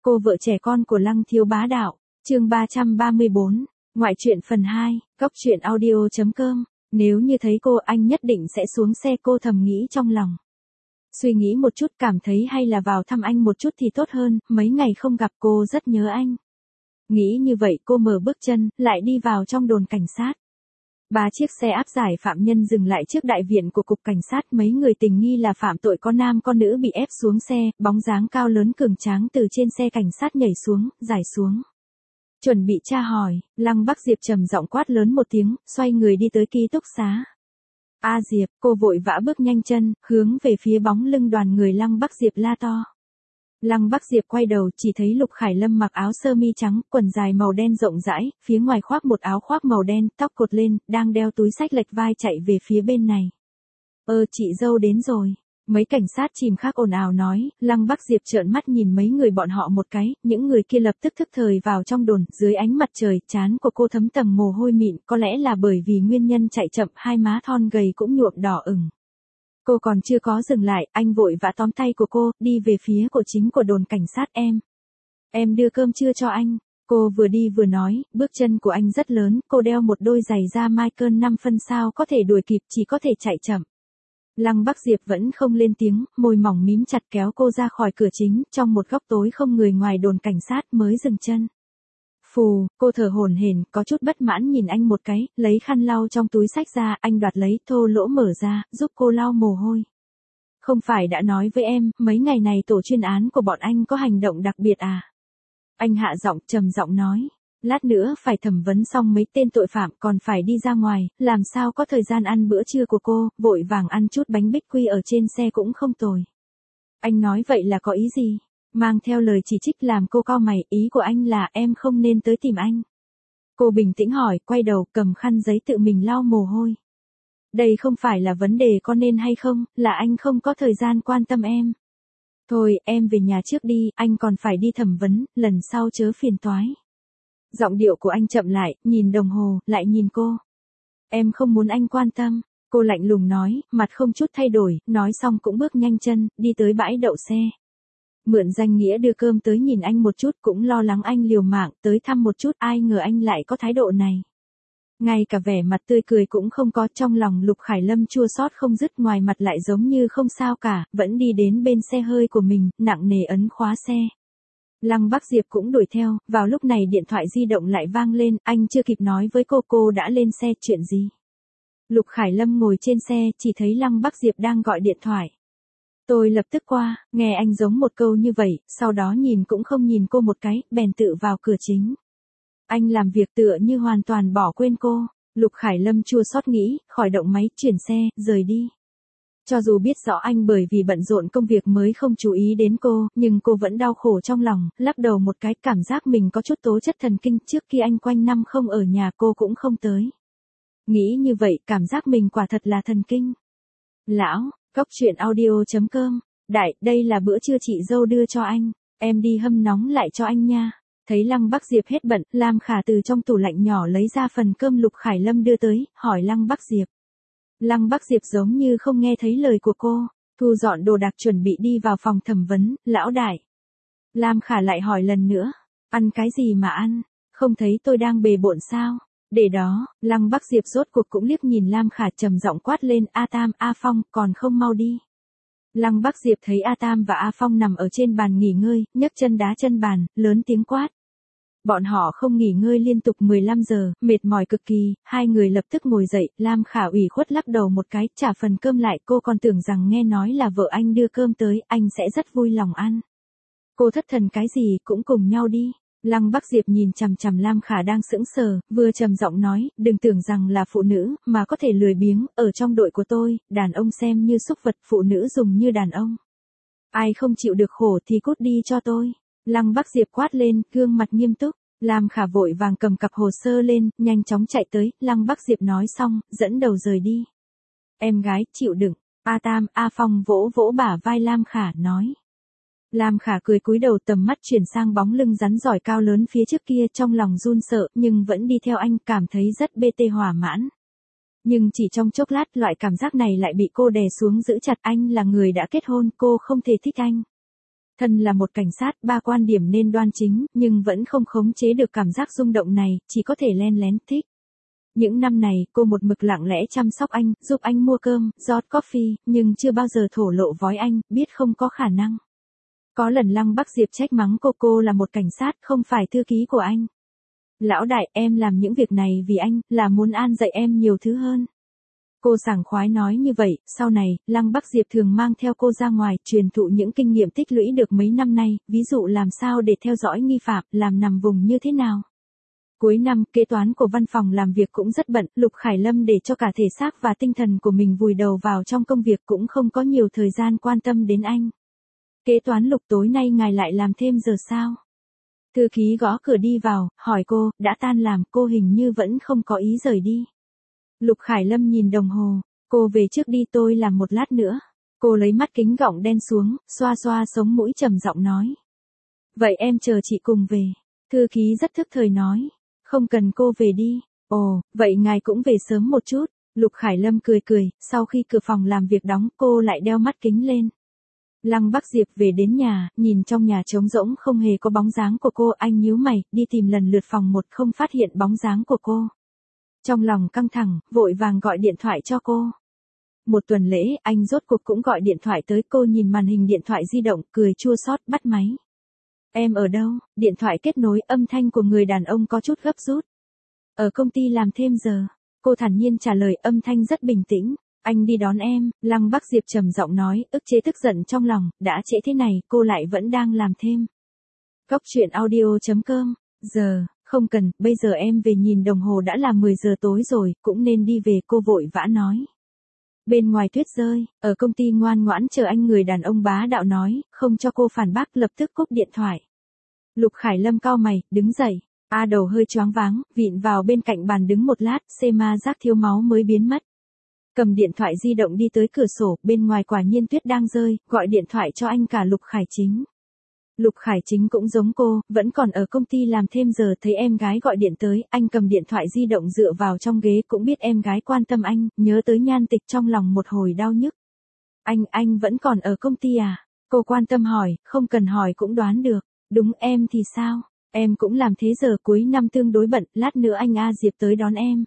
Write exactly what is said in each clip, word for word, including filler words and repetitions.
Cô vợ trẻ con của Lăng Thiếu Bá Đạo, chương ba trăm ba mươi bốn, ngoại truyện phần hai, góc truyện audio.com, nếu như thấy cô anh nhất định sẽ xuống xe, cô thầm nghĩ trong lòng. Suy nghĩ một chút cảm thấy hay là vào thăm anh một chút thì tốt hơn, mấy ngày không gặp cô rất nhớ anh. Nghĩ như vậy cô mở bước chân, lại đi vào trong đồn cảnh sát. Ba chiếc xe áp giải phạm nhân dừng lại trước đại viện của cục cảnh sát, mấy người tình nghi là phạm tội có nam có nữ bị ép xuống xe, bóng dáng cao lớn cường tráng từ trên xe cảnh sát nhảy xuống, giải xuống. Chuẩn bị tra hỏi, Lăng Bắc Diệp trầm giọng quát lớn một tiếng, xoay người đi tới ký túc xá. A Diệp, cô vội vã bước nhanh chân, hướng về phía bóng lưng đoàn người Lăng Bắc Diệp la to. Lăng Bắc Diệp quay đầu chỉ thấy Lục Khải Lâm mặc áo sơ mi trắng, quần dài màu đen rộng rãi, phía ngoài khoác một áo khoác màu đen, tóc cột lên, đang đeo túi xách lệch vai chạy về phía bên này. Ơ chị dâu đến rồi. Mấy cảnh sát chìm khác ồn ào nói, Lăng Bắc Diệp trợn mắt nhìn mấy người bọn họ một cái, những người kia lập tức thức thời vào trong đồn, dưới ánh mặt trời, trán của cô thấm tầng mồ hôi mịn, có lẽ là bởi vì nguyên nhân chạy chậm, hai má thon gầy cũng nhuộm đỏ ửng. Cô còn chưa có dừng lại, anh vội vã tóm tay của cô, đi về phía của chính của đồn cảnh sát. Em. Em đưa cơm trưa cho anh. Cô vừa đi vừa nói, bước chân của anh rất lớn, cô đeo một đôi giày da Michael năm phân, sao có thể đuổi kịp, chỉ có thể chạy chậm. Lăng Bắc Diệp vẫn không lên tiếng, môi mỏng mím chặt kéo cô ra khỏi cửa chính, trong một góc tối không người ngoài đồn cảnh sát mới dừng chân. Phù, cô thở hổn hển, có chút bất mãn nhìn anh một cái, lấy khăn lau trong túi xách ra, anh đoạt lấy, thô lỗ mở ra, giúp cô lau mồ hôi. Không phải đã nói với em, mấy ngày này tổ chuyên án của bọn anh có hành động đặc biệt à? Anh hạ giọng, trầm giọng nói, lát nữa phải thẩm vấn xong mấy tên tội phạm, còn phải đi ra ngoài, làm sao có thời gian ăn bữa trưa của cô, vội vàng ăn chút bánh bích quy ở trên xe cũng không tồi. Anh nói vậy là có ý gì? Mang theo lời chỉ trích làm cô cau mày, ý của anh là em không nên tới tìm anh. Cô bình tĩnh hỏi, quay đầu cầm khăn giấy tự mình lau mồ hôi. Đây không phải là vấn đề có nên hay không, là anh không có thời gian quan tâm em. Thôi, em về nhà trước đi, anh còn phải đi thẩm vấn, lần sau chớ phiền toái. Giọng điệu của anh chậm lại, nhìn đồng hồ, lại nhìn cô. Em không muốn anh quan tâm. Cô lạnh lùng nói, mặt không chút thay đổi, nói xong cũng bước nhanh chân, đi tới bãi đậu xe. Mượn danh nghĩa đưa cơm tới nhìn anh một chút, cũng lo lắng anh liều mạng tới thăm một chút, ai ngờ anh lại có thái độ này. Ngay cả vẻ mặt tươi cười cũng không có, trong lòng Lục Khải Lâm chua xót không dứt, ngoài mặt lại giống như không sao cả, vẫn đi đến bên xe hơi của mình, nặng nề ấn khóa xe. Lăng Bắc Diệp cũng đuổi theo, vào lúc này điện thoại di động lại vang lên, anh chưa kịp nói với cô cô đã lên xe, chuyện gì? Lục Khải Lâm ngồi trên xe, chỉ thấy Lăng Bắc Diệp đang gọi điện thoại. Tôi lập tức qua, nghe anh giống một câu như vậy, sau đó nhìn cũng không nhìn cô một cái, bèn tự vào cửa chính. Anh làm việc tựa như hoàn toàn bỏ quên cô. Lục Khải Lâm chua xót nghĩ, khỏi động máy, chuyển xe, rời đi. Cho dù biết rõ anh bởi vì bận rộn công việc mới không chú ý đến cô, nhưng cô vẫn đau khổ trong lòng, lắc đầu một cái, cảm giác mình có chút tố chất thần kinh, trước khi anh quanh năm không ở nhà cô cũng không tới. Nghĩ như vậy, cảm giác mình quả thật là thần kinh. Lão, góc truyện audio.com, đại, đây là bữa trưa chị dâu đưa cho anh, em đi hâm nóng lại cho anh nha. Thấy Lăng Bắc Diệp hết bận, Lam Khả từ trong tủ lạnh nhỏ lấy ra phần cơm Lục Khải Lâm đưa tới, hỏi Lăng Bắc Diệp. Lăng Bắc Diệp giống như không nghe thấy lời của cô, thu dọn đồ đạc chuẩn bị đi vào phòng thẩm vấn. Lão đại. Lam Khả lại hỏi lần nữa, ăn cái gì mà ăn, không thấy tôi đang bề bộn sao? Để đó, Lăng Bắc Diệp rốt cuộc cũng liếc nhìn Lam Khả, trầm giọng quát lên, A Tam, A Phong, còn không mau đi. Lăng Bắc Diệp thấy A Tam và A Phong nằm ở trên bàn nghỉ ngơi, nhấc chân đá chân bàn, lớn tiếng quát. Bọn họ không nghỉ ngơi liên tục mười lăm giờ, mệt mỏi cực kỳ, hai người lập tức ngồi dậy, Lam Khả ủy khuất lắc đầu một cái, trả phần cơm lại, cô còn tưởng rằng nghe nói là vợ anh đưa cơm tới, anh sẽ rất vui lòng ăn. Cô thất thần cái gì, cũng cùng nhau đi. Lăng Bắc Diệp nhìn chằm chằm Lam Khả đang sững sờ, vừa trầm giọng nói, đừng tưởng rằng là phụ nữ, mà có thể lười biếng, ở trong đội của tôi, đàn ông xem như súc vật, phụ nữ dùng như đàn ông. Ai không chịu được khổ thì cút đi cho tôi. Lăng Bắc Diệp quát lên, gương mặt nghiêm túc. Lam Khả vội vàng cầm cặp hồ sơ lên, nhanh chóng chạy tới, Lăng Bắc Diệp nói xong, dẫn đầu rời đi. Em gái, chịu đựng. A Tam, A Phong vỗ vỗ bả vai Lam Khả, nói. Lam Khả cười cúi đầu, tầm mắt chuyển sang bóng lưng rắn giỏi cao lớn phía trước kia, trong lòng run sợ, nhưng vẫn đi theo anh, cảm thấy rất bê tê hỏa mãn. Nhưng chỉ trong chốc lát, loại cảm giác này lại bị cô đè xuống giữ chặt, anh là người đã kết hôn, cô không thể thích anh. Thân là một cảnh sát, ba quan điểm nên đoan chính, nhưng vẫn không khống chế được cảm giác rung động này, chỉ có thể len lén thích. Những năm này, cô một mực lặng lẽ chăm sóc anh, giúp anh mua cơm, rót coffee, nhưng chưa bao giờ thổ lộ với anh, biết không có khả năng. Có lần Lăng Bắc Diệp trách mắng cô cô là một cảnh sát, không phải thư ký của anh. Lão đại, em làm những việc này vì anh, là muốn an dạy em nhiều thứ hơn. Cô sảng khoái nói như vậy, sau này, Lăng Bắc Diệp thường mang theo cô ra ngoài, truyền thụ những kinh nghiệm tích lũy được mấy năm nay, ví dụ làm sao để theo dõi nghi phạm, làm nằm vùng như thế nào. Cuối năm, kế toán của văn phòng làm việc cũng rất bận, Lục Khải Lâm để cho cả thể xác và tinh thần của mình vùi đầu vào trong công việc cũng không có nhiều thời gian quan tâm đến anh. Kế toán Lục, tối nay ngài lại làm thêm giờ sao? Thư ký gõ cửa đi vào, hỏi cô, đã tan làm, cô hình như vẫn không có ý rời đi. Lục Khải Lâm nhìn đồng hồ, cô về trước đi, tôi làm một lát nữa. Cô lấy mắt kính gọng đen xuống, xoa xoa sống mũi trầm giọng nói. Vậy em chờ chị cùng về. Thư ký rất thức thời nói. Không cần cô về đi. Ồ, vậy ngài cũng về sớm một chút. Lục Khải Lâm cười cười, sau khi cửa phòng làm việc đóng, cô lại đeo mắt kính lên. Lăng Bắc Diệp về đến nhà, nhìn trong nhà trống rỗng không hề có bóng dáng của cô, anh nhíu mày, đi tìm lần lượt phòng một không phát hiện bóng dáng của cô. Trong lòng căng thẳng, vội vàng gọi điện thoại cho cô. Một tuần lễ, anh rốt cuộc cũng gọi điện thoại tới, cô nhìn màn hình điện thoại di động, cười chua xót, bắt máy. Em ở đâu? Điện thoại kết nối, âm thanh của người đàn ông có chút gấp rút. Ở công ty làm thêm giờ. Cô thản nhiên trả lời, âm thanh rất bình tĩnh. Anh đi đón em. Lăng Bắc Diệp trầm giọng nói, ức chế tức giận trong lòng, đã trễ thế này, cô lại vẫn đang làm thêm. Góc truyện audio chấm com. Giờ, không cần, bây giờ em về, nhìn đồng hồ đã là mười giờ tối rồi, cũng nên đi về, cô vội vã nói. Bên ngoài tuyết rơi, ở công ty ngoan ngoãn chờ anh, người đàn ông bá đạo nói, không cho cô phản bác, lập tức cúp điện thoại. Lục Khải Lâm cau mày, đứng dậy, a đầu hơi choáng váng, vịn vào bên cạnh bàn đứng một lát, xê ma rác thiếu máu mới biến mất. Cầm điện thoại di động đi tới cửa sổ, bên ngoài quả nhiên tuyết đang rơi, gọi điện thoại cho anh cả Lục Khải Chính. Lục Khải Chính cũng giống cô, vẫn còn ở công ty làm thêm giờ, thấy em gái gọi điện tới, anh cầm điện thoại di động dựa vào trong ghế, cũng biết em gái quan tâm anh, nhớ tới nhan tịch trong lòng một hồi đau nhức. Anh, anh vẫn còn ở công ty à? Cô quan tâm hỏi, không cần hỏi cũng đoán được. Đúng, em thì sao? Em cũng làm thế, giờ cuối năm tương đối bận, lát nữa anh A Diệp tới đón em.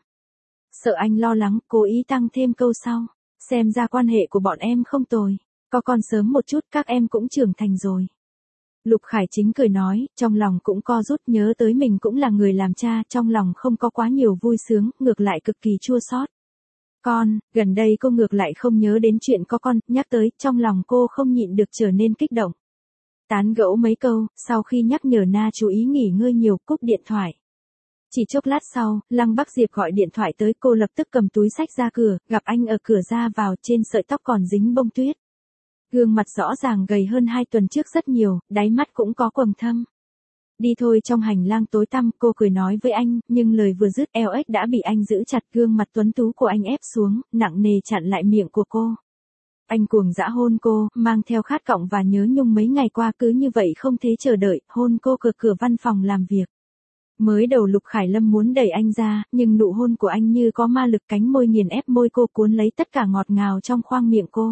Sợ anh lo lắng, cố ý tăng thêm câu sau. Xem ra quan hệ của bọn em không tồi. Có con sớm một chút, các em cũng trưởng thành rồi. Lục Khải Chính cười nói, trong lòng cũng co rút, nhớ tới mình cũng là người làm cha, trong lòng không có quá nhiều vui sướng, ngược lại cực kỳ chua xót. Con, gần đây cô ngược lại không nhớ đến chuyện có con, nhắc tới, trong lòng cô không nhịn được trở nên kích động. Tán gẫu mấy câu, sau khi nhắc nhở Na chú ý nghỉ ngơi nhiều, cúp điện thoại. Chỉ chốc lát sau, Lăng Bắc Diệp gọi điện thoại tới, cô lập tức cầm túi xách ra cửa, gặp anh ở cửa ra vào, trên sợi tóc còn dính bông tuyết. Gương mặt rõ ràng gầy hơn hai tuần trước rất nhiều, đáy mắt cũng có quầng thâm. Đi thôi. Trong hành lang tối tăm, cô cười nói với anh, nhưng lời vừa dứt, eo ếch đã bị anh giữ chặt, gương mặt tuấn tú của anh ép xuống, nặng nề chặn lại miệng của cô. Anh cuồng dã hôn cô, mang theo khát vọng và nhớ nhung mấy ngày qua, cứ như vậy không thế chờ đợi, hôn cô cửa cửa văn phòng làm việc. Mới đầu Lục Khải Lâm muốn đẩy anh ra, nhưng nụ hôn của anh như có ma lực, cánh môi nghiền ép môi cô, cuốn lấy tất cả ngọt ngào trong khoang miệng cô.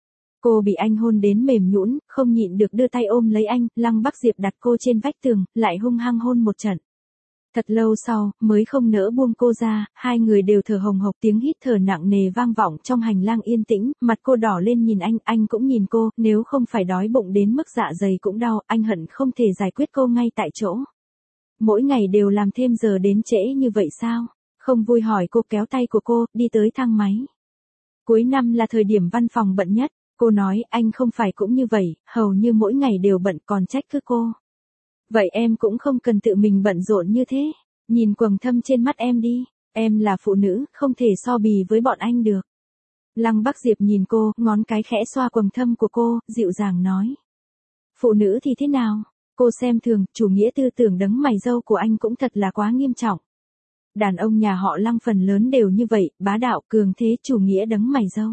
Cô bị anh hôn đến mềm nhũn, không nhịn được đưa tay ôm lấy anh, Lăng Bắc Diệp đặt cô trên vách tường, lại hung hăng hôn một trận. Thật lâu sau, mới không nỡ buông cô ra, hai người đều thở hồng hộc, tiếng hít thở nặng nề vang vọng trong hành lang yên tĩnh, mặt cô đỏ lên nhìn anh, anh cũng nhìn cô, nếu không phải đói bụng đến mức dạ dày cũng đau, anh hận không thể giải quyết cô ngay tại chỗ. Mỗi ngày đều làm thêm giờ đến trễ như vậy sao? Không vui hỏi cô, kéo tay của cô, đi tới thang máy. Cuối năm là thời điểm văn phòng bận nhất. Cô nói, anh không phải cũng như vậy, hầu như mỗi ngày đều bận, còn trách cứ cô. Vậy em cũng không cần tự mình bận rộn như thế. Nhìn quầng thâm trên mắt em đi, em là phụ nữ, không thể so bì với bọn anh được. Lăng Bắc Diệp nhìn cô, ngón cái khẽ xoa quầng thâm của cô, dịu dàng nói. Phụ nữ thì thế nào? Cô xem thường, chủ nghĩa tư tưởng đấng mày râu của anh cũng thật là quá nghiêm trọng. Đàn ông nhà họ Lăng phần lớn đều như vậy, bá đạo, cường thế, chủ nghĩa đấng mày râu.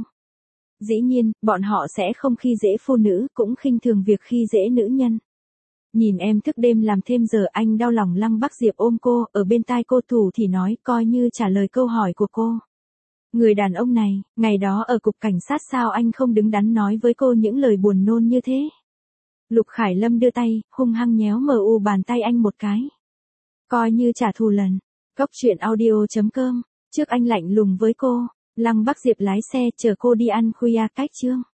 Dĩ nhiên, bọn họ sẽ không khi dễ phụ nữ, cũng khinh thường việc khi dễ nữ nhân. Nhìn em thức đêm làm thêm giờ, anh đau lòng. Lăng Bắc Diệp ôm cô, ở bên tai cô thủ thì nói, coi như trả lời câu hỏi của cô. Người đàn ông này, ngày đó ở cục cảnh sát sao anh không đứng đắn nói với cô những lời buồn nôn như thế? Lục Khải Lâm đưa tay, hung hăng nhéo mờ u bàn tay anh một cái. Coi như trả thù lần. Cốc truyện audio chấm com. Trước anh lạnh lùng với cô, Lăng Bắc Diệp lái xe chở cô đi ăn khuya cách trương.